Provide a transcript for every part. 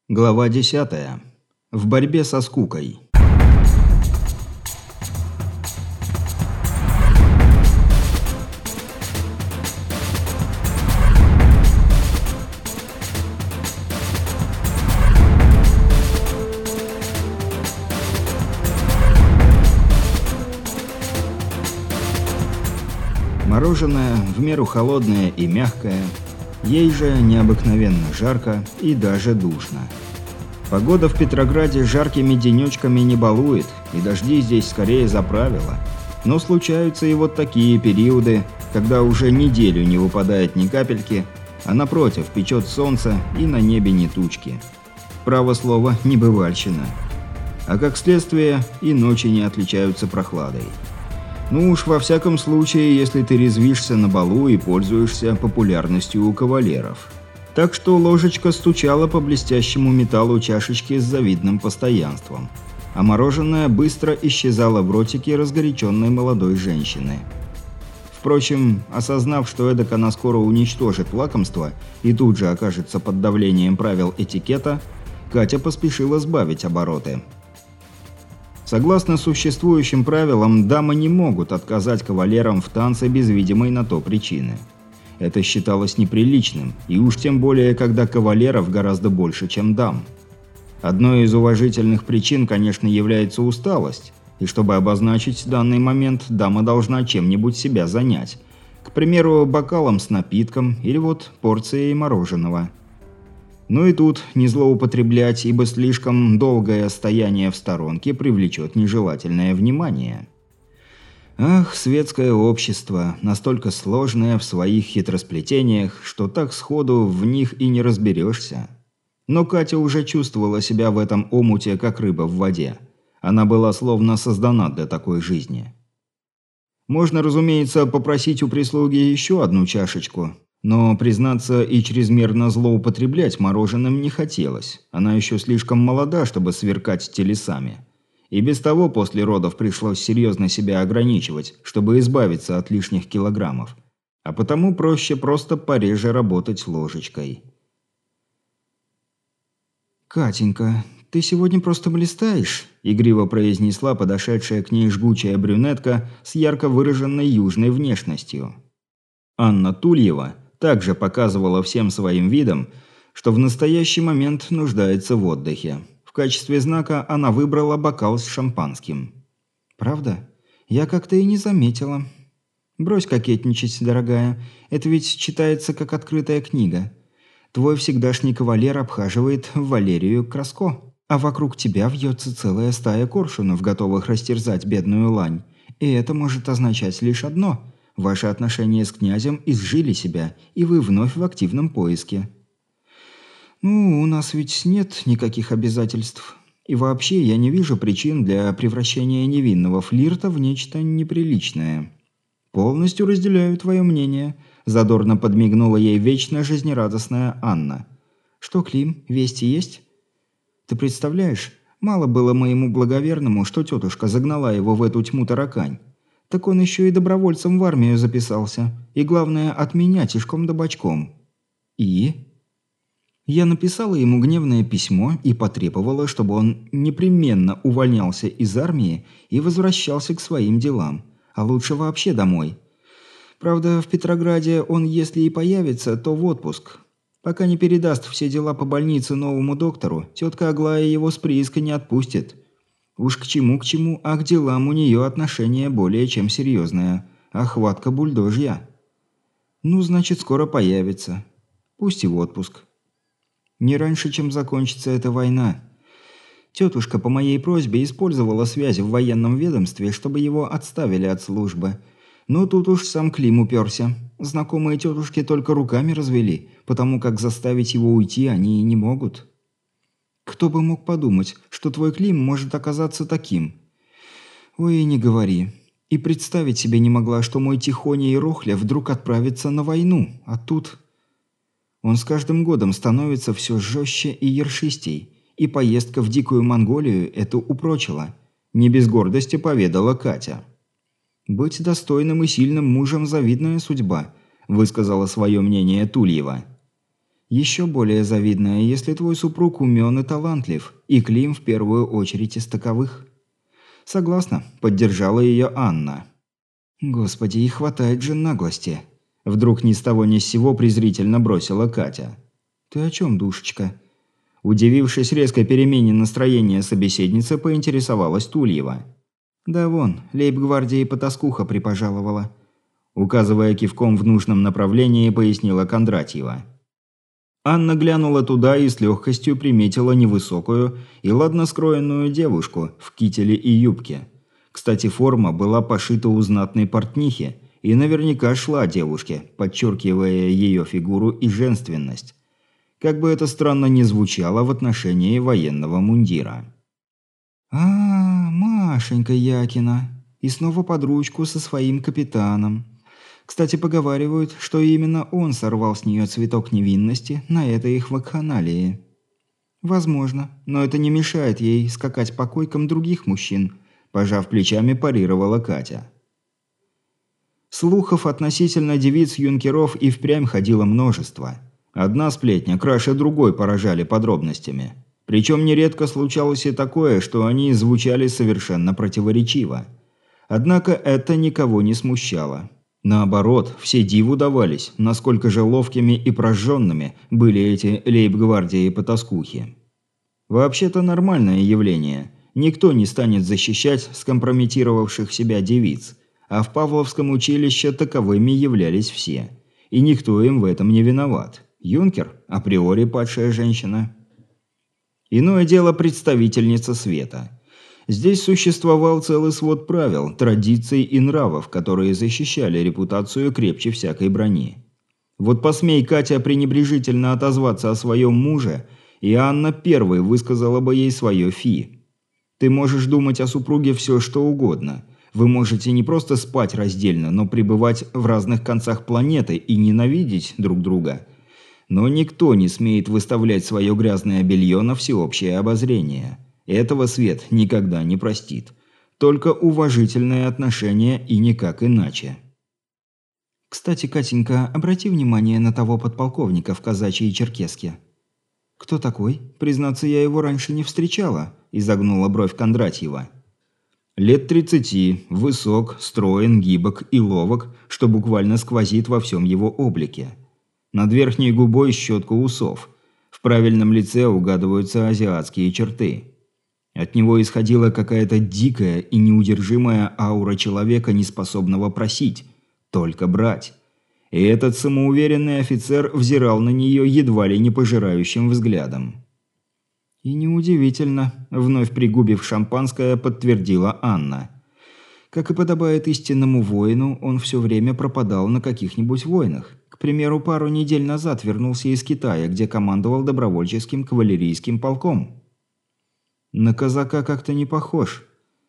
Глава 10. В борьбе со скукой. Мороженое в меру холодное и мягкое, ей же необыкновенно жарко и даже душно. Погода в Петрограде жаркими денечками не балует, и дожди здесь скорее за правило. Но случаются и вот такие периоды, когда уже неделю не выпадает ни капельки, а напротив печет солнце и на небе ни тучки. Право слово, небывальщина. А как следствие, и ночи не отличаются прохладой. Ну уж во всяком случае, если ты резвишься на балу и пользуешься популярностью у кавалеров. Так что ложечка стучала по блестящему металлу чашечки с завидным постоянством. А мороженое быстро исчезало в ротике разгоряченной молодой женщины. Впрочем, осознав, что эдак она скоро уничтожит лакомство и тут же окажется под давлением правил этикета, Катя поспешила сбавить обороты. Согласно существующим правилам, дамы не могут отказать кавалерам в танце без видимой на то причины. Это считалось неприличным, и уж тем более, когда кавалеров гораздо больше, чем дам. Одной из уважительных причин, конечно, является усталость, и чтобы обозначить данный момент, дама должна чем-нибудь себя занять. К примеру, бокалом с напитком или вот порцией мороженого. Ну и тут не злоупотреблять, ибо слишком долгое стояние в сторонке привлечет нежелательное внимание. Ах, светское общество, настолько сложное в своих хитросплетениях, что так сходу в них и не разберешься. Но Катя уже чувствовала себя в этом омуте, как рыба в воде. Она была словно создана для такой жизни. Можно, разумеется, попросить у прислуги еще одну чашечку, но, признаться, и чрезмерно злоупотреблять мороженым не хотелось. Она еще слишком молода, чтобы сверкать телесами. И без того после родов пришлось серьезно себя ограничивать, чтобы избавиться от лишних килограммов. А потому проще просто пореже работать ложечкой. «Катенька, ты сегодня просто блистаешь», – игриво произнесла подошедшая к ней жгучая брюнетка с ярко выраженной южной внешностью. Анна Тульева также показывала всем своим видом, что в настоящий момент нуждается в отдыхе. В качестве знака она выбрала бокал с шампанским. «Правда? Я как-то и не заметила. Брось кокетничать, дорогая. Это ведь читается как открытая книга. Твой всегдашний кавалер обхаживает Валерию Краско, а вокруг тебя вьется целая стая коршунов, готовых растерзать бедную лань. И это может означать лишь одно – ваши отношения с князем изжили себя, и вы вновь в активном поиске». «Ну, у нас ведь нет никаких обязательств. И вообще, я не вижу причин для превращения невинного флирта в нечто неприличное». «Полностью разделяю твое мнение», – задорно подмигнула ей вечно жизнерадостная Анна. «Что, Клим, вести есть?» «Ты представляешь, мало было моему благоверному, что тетушка загнала его в эту тьму таракань. Так он еще и добровольцем в армию записался. И главное, от меня тишком да бочком». «И?» Я написала ему гневное письмо и потребовала, чтобы он непременно увольнялся из армии и возвращался к своим делам, а лучше вообще домой. Правда, в Петрограде он, если и появится, то в отпуск. Пока не передаст все дела по больнице новому доктору, тетка Аглая его с прииска не отпустит. Уж к чему, а к делам у нее отношение более чем серьезное, а хватка бульдожья. Ну, значит, скоро появится. Пусть и в отпуск. Не раньше, чем закончится эта война. Тетушка по моей просьбе использовала связи в военном ведомстве, чтобы его отставили от службы. Но тут уж сам Клим уперся. Знакомые тетушки только руками развели, потому как заставить его уйти они не могут. Кто бы мог подумать, что твой Клим может оказаться таким? Ой, не говори. И представить себе не могла, что мой Тихоня и Рохля вдруг отправятся на войну, а тут... Он с каждым годом становится все жестче и ершистей, и поездка в Дикую Монголию это упрочила. Не без гордости поведала Катя. «Быть достойным и сильным мужем – завидная судьба», – высказала свое мнение Тульева. Еще более завидное, если твой супруг умен и талантлив, и Клим в первую очередь из таковых. Согласна, поддержала ее Анна. Господи, и хватает же наглости. Вдруг ни с того ни с сего презрительно бросила Катя. Ты о чем, душечка? Удивившись резкой перемене настроения собеседницы, поинтересовалась Тульева. Да вон, лейб-гвардии потаскуха припожаловала. Указывая кивком в нужном направлении, пояснила Кондратьева. Анна глянула туда и с легкостью приметила невысокую и ладно скроенную девушку в кителе и юбке. Кстати, форма была пошита у знатной портнихи и наверняка шла девушке, подчеркивая ее фигуру и женственность. Как бы это странно ни звучало в отношении военного мундира. Машенька Якина. И снова под ручку со своим капитаном. Кстати, поговаривают, что именно он сорвал с нее цветок невинности на этой их вакханалии. Возможно, но это не мешает ей скакать по койкам других мужчин, пожав плечами, парировала Катя. Слухов относительно девиц-юнкеров и впрямь ходило множество. Одна сплетня краше другой поражали подробностями. Причем нередко случалось и такое, что они звучали совершенно противоречиво. Однако это никого не смущало. Наоборот, все диву давались, насколько же ловкими и прожженными были эти лейб-гвардии-потаскухи. Вообще-то нормальное явление. Никто не станет защищать скомпрометировавших себя девиц. А в Павловском училище таковыми являлись все. И никто им в этом не виноват. Юнкер – априори падшая женщина. Иное дело представительница света. Здесь существовал целый свод правил, традиций и нравов, которые защищали репутацию крепче всякой брони. Вот посмей Катя пренебрежительно отозваться о своем муже, и Анна первой высказала бы ей свое фи. Ты можешь думать о супруге все что угодно. Вы можете не просто спать раздельно, но пребывать в разных концах планеты и ненавидеть друг друга. Но никто не смеет выставлять свое грязное белье на всеобщее обозрение. Этого свет никогда не простит. Только уважительное отношение и никак иначе. Кстати, Катенька, обрати внимание на того подполковника в казачьей черкеске. Кто такой? Признаться, я его раньше не встречала, изогнула бровь Кондратьева. Лет 30, высок, строен, гибок и ловок, что буквально сквозит во всем его облике. Над верхней губой щетка усов. В правильном лице угадываются азиатские черты. От него исходила какая-то дикая и неудержимая аура человека, неспособного просить, только брать. И этот самоуверенный офицер взирал на нее едва ли не пожирающим взглядом. «И неудивительно», – вновь пригубив шампанское, подтвердила Анна. Как и подобает истинному воину, он все время пропадал на каких-нибудь войнах. К примеру, пару недель назад вернулся из Китая, где командовал добровольческим кавалерийским полком. На казака как-то не похож.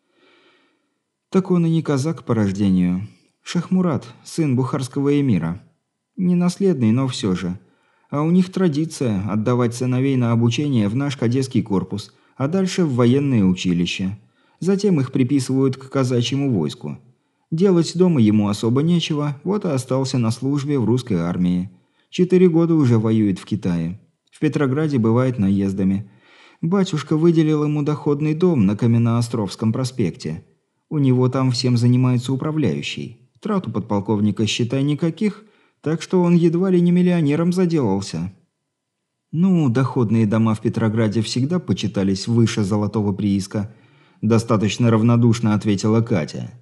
Так он и не казак по рождению. Шахмурат, сын бухарского эмира. Не наследный, но все же. А у них традиция отдавать сыновей на обучение в наш кадетский корпус, а дальше в военное училище. Затем их приписывают к казачьему войску. Делать дома ему особо нечего, вот и остался на службе в русской армии. 4 года уже воюет в Китае. В Петрограде бывает наездами. Батюшка выделил ему доходный дом на Каменноостровском проспекте. У него там всем занимается управляющий. Трат у подполковника, считай, никаких, так что он едва ли не миллионером заделался. Ну, доходные дома в Петрограде всегда почитались выше золотого прииска. Достаточно равнодушно ответила Катя.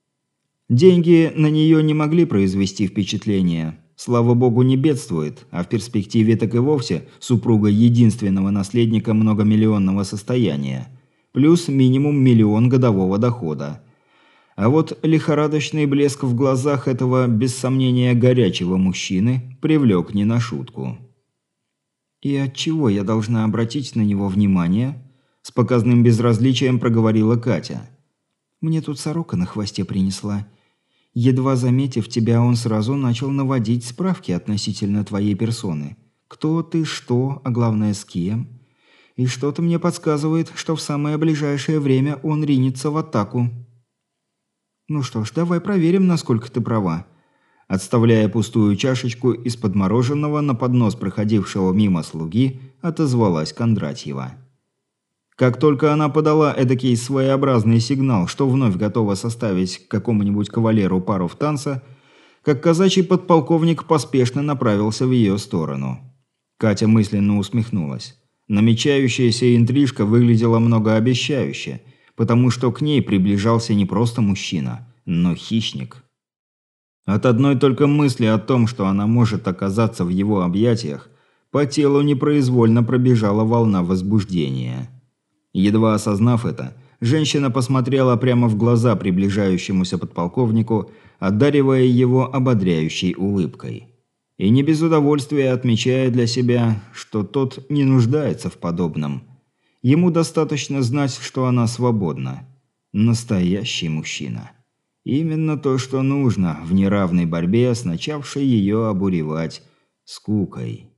Деньги на нее не могли произвести впечатления. Слава богу, не бедствует, а в перспективе так и вовсе супруга единственного наследника многомиллионного состояния. Плюс минимум 1 миллион годового дохода. А вот лихорадочный блеск в глазах этого, без сомнения, горячего мужчины привлек не на шутку. «И отчего я должна обратить на него внимание?» С показным безразличием проговорила Катя. «Мне тут сорока на хвосте принесла. Едва заметив тебя, он сразу начал наводить справки относительно твоей персоны. Кто ты, что, а главное с кем. И что-то мне подсказывает, что в самое ближайшее время он ринется в атаку. Ну что ж, давай проверим, насколько ты права. Отставляя пустую чашечку из-под мороженого на поднос проходившего мимо слуги, отозвалась Кондратьева. Как только она подала эдакий своеобразный сигнал, что вновь готова составить какому-нибудь кавалеру пару в танце, как казачий подполковник поспешно направился в ее сторону. Катя мысленно усмехнулась. Намечающаяся интрижка выглядела многообещающе, потому что к ней приближался не просто мужчина, но хищник. От одной только мысли о том, что она может оказаться в его объятиях, по телу непроизвольно пробежала волна возбуждения. Едва осознав это, женщина посмотрела прямо в глаза приближающемуся подполковнику, одаривая его ободряющей улыбкой. И не без удовольствия отмечая для себя, что тот не нуждается в подобном. Ему достаточно знать, что она свободна. Настоящий мужчина. Именно то, что нужно в неравной борьбе с начавшей ее обуревать скукой.